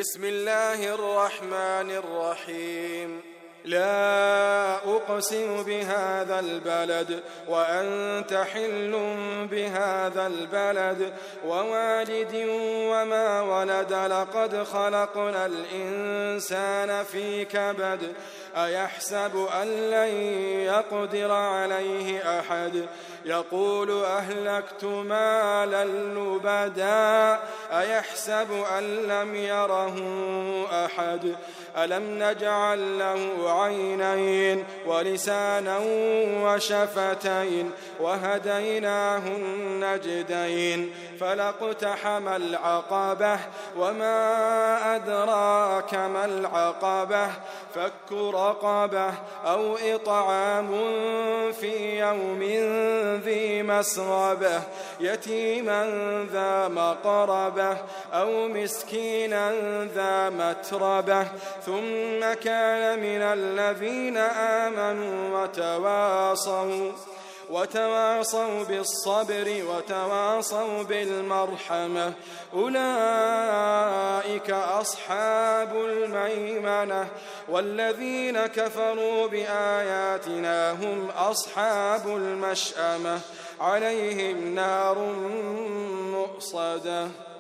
بسم الله الرحمن الرحيم لا أقسم بهذا البلد وأنت حل بهذا البلد ووالد وما ولد لقد خلقنا الإنسان في كبد أيحسب أن لن يقدر عليه أحد يقول أهلكت مالا لبدا أيحسب أن لم يره أحد ألم نجعل له عينين ولسانا وشفتين وهديناه النجدين فلاقتحم العقبة وما أدراك ما العقبة فك رقبة أو إطعام في يوم ذي مسغبة يتيما ذا مقربة أو مسكينا ذا متربة ثم كان من الذين آمنوا وتواصوا بالصبر وتواصوا بالمرحمة أولئك أصحاب الميمنة والذين كفروا بآياتنا هم أصحاب المشأمة عليهم نار مؤصدة.